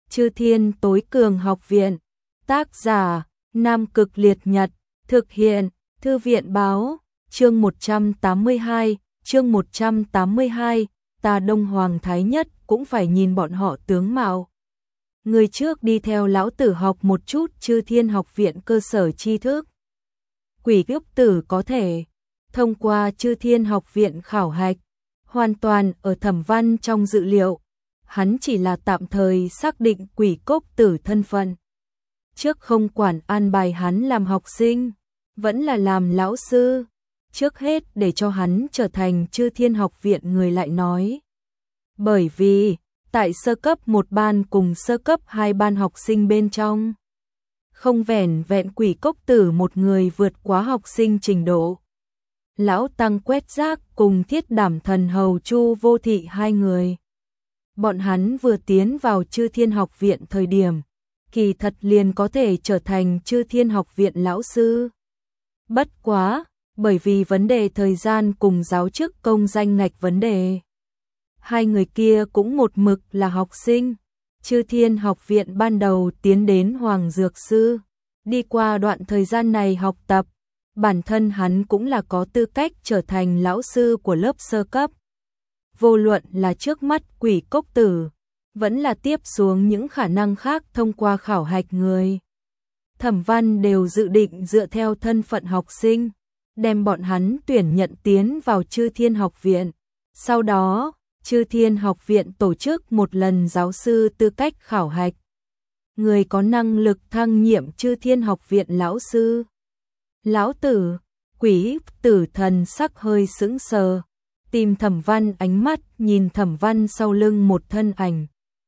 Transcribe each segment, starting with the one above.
Chư Thiên Tối Cường Học Viện. Tác giả: Nam Cực Liệt Nhật. Thực hiện: Thư viện báo. Chương 182. Chương 182. Ta Đông Hoàng Thái Nhất cũng phải nhìn bọn họ tướng mạo. Người trước đi theo lão tử học một chút Chư Thiên Học Viện cơ sở tri thức. Quỷ Cốc Tử có thể thông qua Chư Thiên Học Viện khảo hạch, hoàn toàn ở Thẩm Văn trong dự liệu. Hắn chỉ là tạm thời xác định Quỷ Cốc Tử thân phận. Trước không quản an bài hắn làm học sinh, vẫn là làm lão sư. Trước hết để cho hắn trở thành Chư Thiên Học Viện người lại nói. Bởi vì, tại sơ cấp 1 ban cùng sơ cấp 2 ban học sinh bên trong, không vẻn vẹn Quỷ Cốc Tử một người vượt quá học sinh trình độ. Lão Tăng Quét Rác cùng Thiết Đảm Thần Hầu Chu Vô Thị 2 người. Bọn hắn vừa tiến vào Chư Thiên Học Viện thời điểm, kỳ thật liền có thể trở thành Chư Thiên Học Viện lão sư. Bất quá, bởi vì vấn đề thời gian cùng giáo chức công danh ngạch vấn đề. 2 người kia cũng một mực là học sinh. Chư Thiên Học Viện ban đầu tiến đến Hoàng Dược Sư. Đi qua đoạn thời gian này học tập, bản thân hắn cũng là có tư cách trở thành lão sư của lớp sơ cấp. Vô luận là trước mắt Quỷ Cốc Tử, vẫn là tiếp xuống những khả năng khác thông qua khảo hạch người. Thẩm Văn đều dự định dựa theo thân phận học sinh, đem bọn hắn tuyển nhận tiến vào Chư Thiên Học Viện. Sau đó, Chư Thiên Học Viện tổ chức một lần giáo sư tư cách khảo hạch. Người có năng lực thăng nhiệm Chư Thiên Học Viện lão sư. Lão Tử, Quỷ Tử thần sắc hơi sững sờ, tìm Thẩm Văn ánh mắt nhìn Thẩm Văn sau lưng một thân ảnh.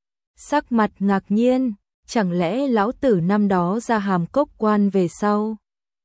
Sắc mặt ngạc nhiên, chẳng lẽ lão tử năm đó ra Hàm Cốc quan về sau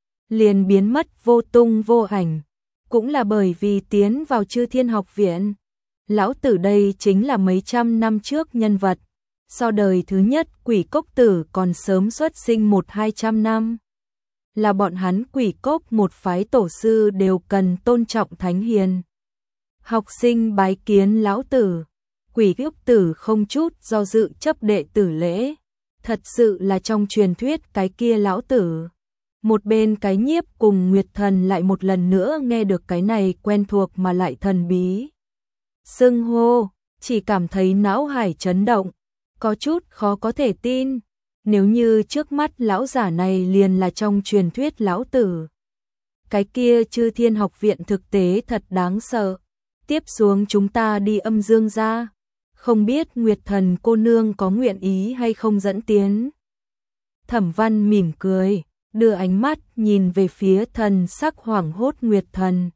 liền biến mất vô tung vô ảnh, cũng là bởi vì tiến vào Chư Thiên Học Viện. Lão tử đây chính là mấy trăm năm trước nhân vật, so đời thứ nhất Quỷ Cốc Tử còn sớm xuất sinh 100-200 năm. Là bọn hắn Quỷ Cốc một phái tổ sư đều cần tôn trọng thánh hiền. Học sinh bái kiến lão tử. Quỷ Cốc Tử không chút do dự chấp đệ tử lễ. Thật sự là trong truyền thuyết cái kia lão tử. Một bên cái nhiếp cùng Nguyệt Thần lại một lần nữa nghe được cái này quen thuộc mà lại thần bí. Xưng hô, chỉ cảm thấy não hải chấn động, có chút khó có thể tin. Nếu như trước mắt lão giả này liền là trong truyền thuyết lão tử, cái kia Chư Thiên Học Viện thực tế thật đáng sợ. Tiếp xuống chúng ta đi Âm Dương gia, không biết Nguyệt Thần cô nương có nguyện ý hay không dẫn tiến. Thẩm Văn mỉm cười, đưa ánh mắt nhìn về phía thần sắc hoảng hốt Nguyệt Thần.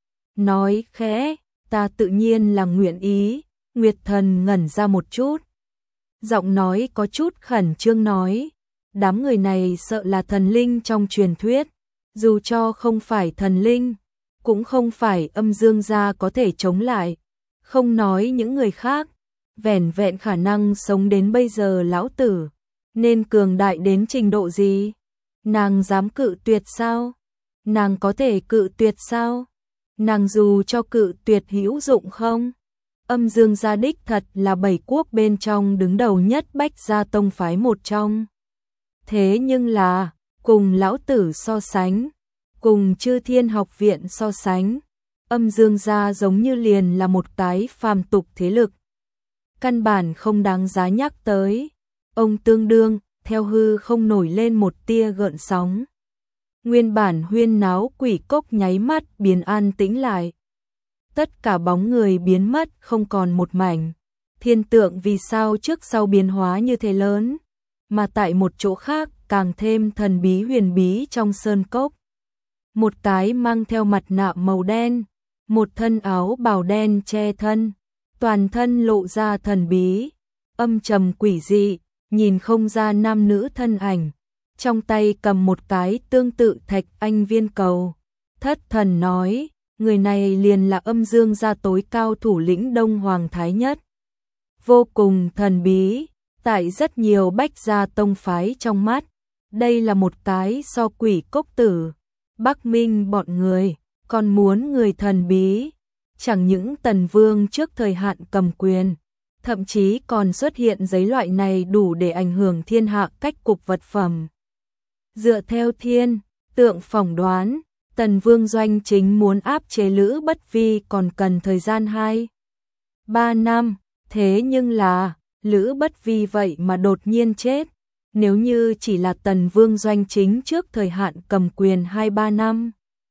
Nói khẽ, ta tự nhiên là nguyện ý. Nguyệt Thần ngẩn ra một chút, giọng nói có chút khẩn trương nói, đám người này sợ là thần linh trong truyền thuyết, dù cho không phải thần linh, cũng không phải Âm Dương gia có thể chống lại. Không nói những người khác, vẻn vẹn khả năng sống đến bây giờ lão tử, nên cường đại đến trình độ gì? Nàng dám cự tuyệt sao? Nàng có thể cự tuyệt sao? Nàng dù cho cự tuyệt hữu dụng không? Âm Dương gia đích thật là 7 quốc bên trong đứng đầu nhất Bách gia tông phái một trong. Thế nhưng là, cùng lão tử so sánh, cùng Chư Thiên Học Viện so sánh, Âm Dương gia giống như liền là một cái phàm tục thế lực. Căn bản không đáng giá nhắc tới. Ông tương đương, theo hư không nổi lên một tia gợn sóng. Nguyên bản huyên náo Quỷ Cốc nháy mắt biến an tĩnh lại. Tất cả bóng người biến mất không còn một mảnh. Thiên tượng vì sao trước sau biến hóa như thế lớn, mà tại một chỗ khác càng thêm thần bí huyền bí trong sơn cốc. Một cái mang theo mặt nạ màu đen, một thân áo bào đen che thân, toàn thân lộ ra thần bí, âm trầm quỷ dị, nhìn không ra nam nữ thân ảnh, trong tay cầm một cái tương tự thạch anh viên cầu. Thất thần nói, người này liền là Âm Dương gia tối cao thủ lĩnh Đông Hoàng Thái Nhất. Vô cùng thần bí, tại rất nhiều Bách gia tông phái trong mắt, đây là một cái so Quỷ Cốc Tử, Bắc Minh bọn người, còn muốn người thần bí. Chẳng những Tần Vương trước thời hạn cầm quyền, thậm chí còn xuất hiện giấy loại này đủ để ảnh hưởng thiên hạ cách cục vật phẩm. Dựa theo thiên tượng phỏng đoán, Tần Vương Doanh Chính muốn áp chế Lữ Bất Vi còn cần thời gian 2-3 năm, thế nhưng là Lữ Bất Vi vậy mà đột nhiên chết. Nếu như chỉ là Tần Vương Doanh Chính trước thời hạn cầm quyền 2-3 năm,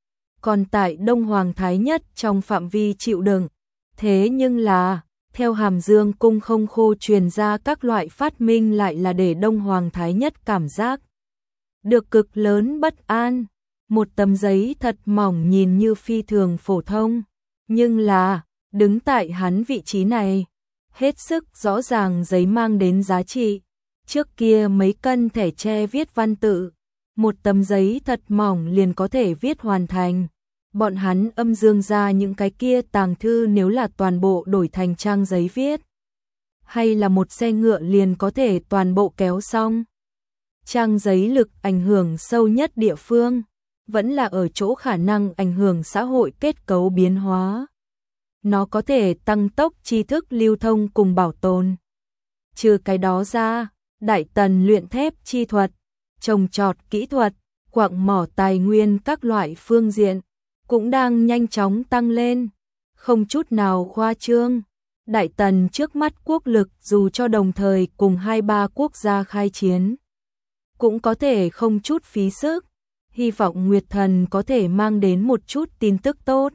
còn tại Đông Hoàng Thái Nhất trong phạm vi chịu đựng, thế nhưng là theo Hàm Dương cung không khô truyền ra các loại phát minh lại là để Đông Hoàng Thái Nhất cảm giác được cực lớn bất an. Một tấm giấy thật mỏng nhìn như phi thường phổ thông, nhưng là đứng tại hắn vị trí này, hết sức rõ ràng giấy mang đến giá trị. Trước kia mấy cân thẻ tre viết văn tự, một tấm giấy thật mỏng liền có thể viết hoàn thành. Bọn hắn Âm Dương ra những cái kia tàng thư nếu là toàn bộ đổi thành trang giấy viết, hay là một xe ngựa liền có thể toàn bộ kéo xong. Trang giấy lực ảnh hưởng sâu nhất địa phương, vẫn là ở chỗ khả năng ảnh hưởng xã hội kết cấu biến hóa. Nó có thể tăng tốc tri thức lưu thông cùng bảo tồn. Trừ cái đó ra, Đại Tần luyện thép chi thuật, trồng trọt kỹ thuật, quặng mỏ tài nguyên các loại phương diện cũng đang nhanh chóng tăng lên, không chút nào khoa trương. Đại Tần trước mắt quốc lực dù cho đồng thời cùng 2-3 quốc gia khai chiến, cũng có thể không chút phí sức, hy vọng Nguyệt Thần có thể mang đến một chút tin tức tốt.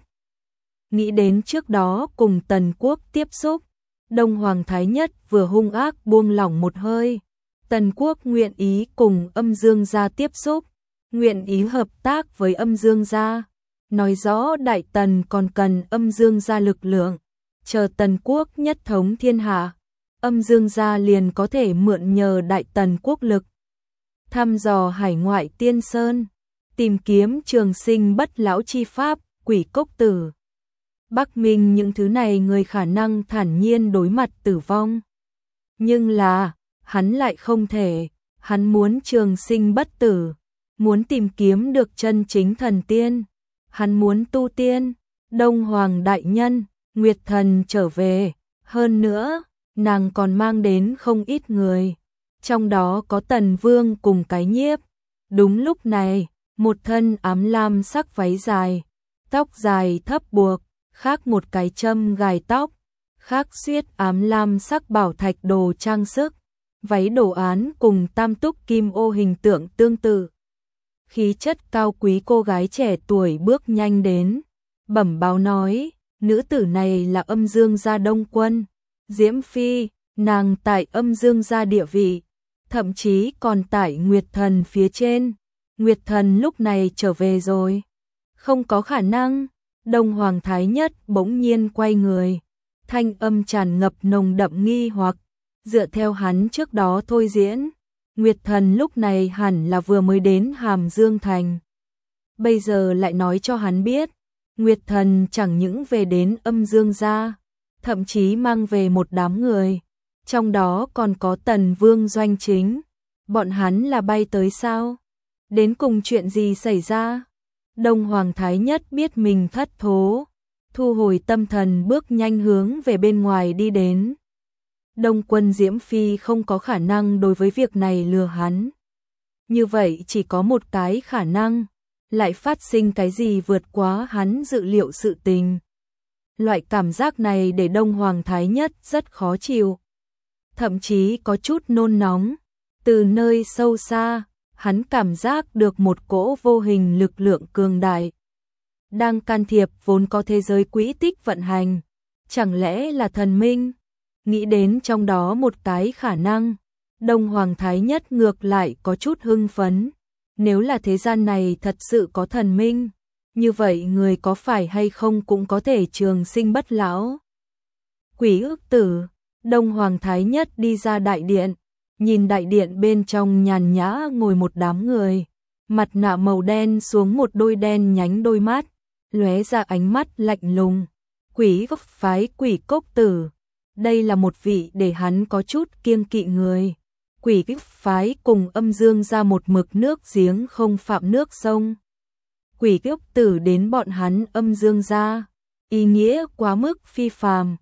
Nghĩ đến trước đó cùng Tần Quốc tiếp xúc, Đông Hoàng Thái Nhất vừa hung ác buông lỏng một hơi. Tần Quốc nguyện ý cùng Âm Dương gia tiếp xúc, nguyện ý hợp tác với Âm Dương gia, nói rõ Đại Tần còn cần Âm Dương gia lực lượng, chờ Tần Quốc nhất thống thiên hạ, Âm Dương gia liền có thể mượn nhờ Đại Tần quốc lực thăm dò hải ngoại tiên sơn, tìm kiếm trường sinh bất lão chi pháp, quỷ cốc tử. Bắc Minh những thứ này người khả năng thản nhiên đối mặt tử vong. Nhưng là, hắn lại không thể, hắn muốn trường sinh bất tử, muốn tìm kiếm được chân chính thần tiên, hắn muốn tu tiên. Đông Hoàng đại nhân, Nguyệt Thần trở về, hơn nữa, nàng còn mang đến không ít người, trong đó có Tần Vương cùng cái nhiếp. Đúng lúc này, một thân ám lam sắc váy dài, tóc dài thấp buộc, khác một cái châm gài tóc, khác xiết ám lam sắc bảo thạch đồ trang sức, váy đồ án cùng tam túc kim ô hình tượng tương tự. Khí chất cao quý cô gái trẻ tuổi bước nhanh đến, bẩm báo nói, nữ tử này là Âm Dương gia Đông Quân, Diễm Phi, nàng tại Âm Dương gia địa vị, thậm chí còn tại Nguyệt Thần phía trên. Nguyệt Thần lúc này trở về rồi. Không có khả năng. Đông Hoàng Thái Nhất bỗng nhiên quay người, thanh âm tràn ngập nồng đậm nghi hoặc. Dựa theo hắn trước đó thôi diễn, Nguyệt Thần lúc này hẳn là vừa mới đến Hàm Dương Thành. Bây giờ lại nói cho hắn biết, Nguyệt Thần chẳng những về đến Âm Dương gia, thậm chí mang về một đám người, trong đó còn có Tần Vương Doanh Chính. Bọn hắn là bay tới sao? Đến cùng chuyện gì xảy ra? Đông Hoàng Thái Nhất biết mình thất thố, thu hồi tâm thần bước nhanh hướng về bên ngoài đi đến. Đông Quân Diễm Phi không có khả năng đối với việc này lừa hắn. Như vậy chỉ có một cái khả năng, lại phát sinh cái gì vượt quá hắn dự liệu sự tình. Loại cảm giác này để Đông Hoàng Thái Nhất rất khó chịu, thậm chí có chút nôn nóng. Từ nơi sâu xa, hắn cảm giác được một cỗ vô hình lực lượng cường đại đang can thiệp vốn có thế giới quỹ tích vận hành. Chẳng lẽ là thần minh? Nghĩ đến trong đó một cái khả năng, Đông Hoàng Thái Nhất ngược lại có chút hưng phấn. Nếu là thế gian này thật sự có thần minh, như vậy người có phải hay không cũng có thể trường sinh bất lão. Quỷ ước tử, Đông Hoàng Thái Nhất đi ra đại điện, nhìn đại điện bên trong nhàn nhã ngồi một đám người, mặt nạ màu đen xuống một đôi đen nhánh đôi mắt, lóe ra ánh mắt lạnh lùng. Quỷ gốc phái Quỷ Cốc Tử, đây là một vị để hắn có chút kiêng kỵ người. Quỷ gốc phái cùng Âm Dương ra một mực nước giếng không phạm nước sông. Quỷ Cốc Tử đến bọn hắn Âm Dương ra, ý nghĩa quá mức phi phàm,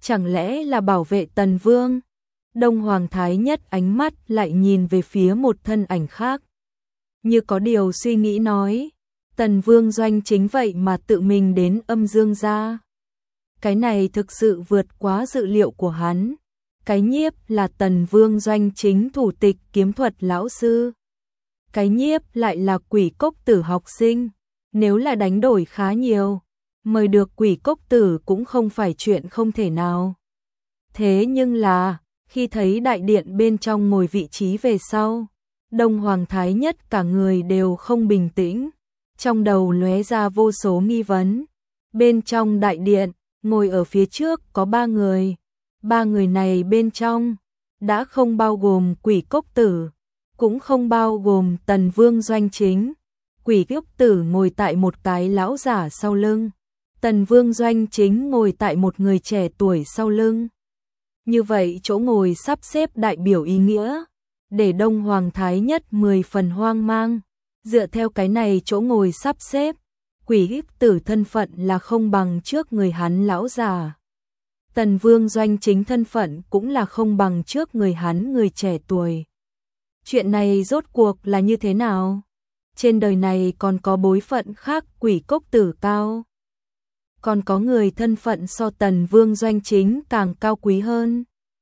chẳng lẽ là bảo vệ Tần Vương? Đông Hoàng Thái Nhất ánh mắt lại nhìn về phía một thân ảnh khác. Như có điều suy nghĩ nói, Tần Vương Doanh Chính vậy mà tự mình đến Âm Dương gia. Cái này thực sự vượt quá dự liệu của hắn. Cái nhiếp là Tần Vương Doanh Chính thủ tịch kiếm thuật lão sư. Cái nhiếp lại là Quỷ Cốc Tử học sinh. Nếu là đánh đổi khá nhiều, mời được Quỷ Cốc Tử cũng không phải chuyện không thể nào. Thế nhưng là, khi thấy đại điện bên trong ngồi vị trí về sau, Đông Hoàng Thái Nhất cả người đều không bình tĩnh, trong đầu lóe ra vô số nghi vấn. Bên trong đại điện, ngồi ở phía trước có 3 người. 3 người này bên trong đã không bao gồm Quỷ Cốc Tử, cũng không bao gồm Tần Vương Doanh Chính. Quỷ Cốc Tử ngồi tại một cái lão giả sau lưng, Tần Vương Doanh Chính ngồi tại một người trẻ tuổi sau lưng. Như vậy chỗ ngồi sắp xếp đại biểu ý nghĩa, để Đông Hoàng Thái Nhất 10 phần hoang mang. Dựa theo cái này chỗ ngồi sắp xếp, Quỷ Cốc Tử thân phận là không bằng trước người hắn lão già. Tần Vương Doanh Chính thân phận cũng là không bằng trước người hắn người trẻ tuổi. Chuyện này rốt cuộc là như thế nào? Trên đời này còn có bối phận khác Quỷ Cốc Tử cao. Còn có người thân phận so Tần Vương Doanh Chính càng cao quý hơn.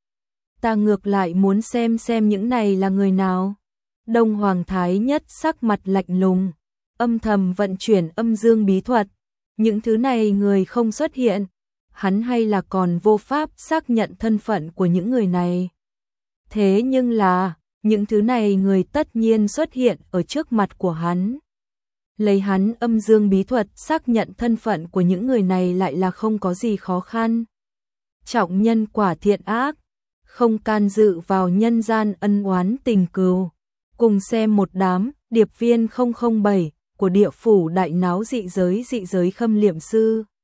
Ta ngược lại muốn xem những này là người nào. Đông Hoàng Thái Nhất sắc mặt lạnh lùng, âm thầm vận chuyển âm dương bí thuật. Những thứ này người không xuất hiện, hắn hay là còn vô pháp xác nhận thân phận của những người này. Thế nhưng là, những thứ này người tất nhiên xuất hiện ở trước mặt của hắn. Lấy hắn âm dương bí thuật xác nhận thân phận của những người này lại là không có gì khó khăn. Trọng nhân quả thiện ác, không can dự vào nhân gian ân oán tình cừu. Cùng xem một đám điệp viên 007 của địa phủ đại náo dị giới khâm liệm sư.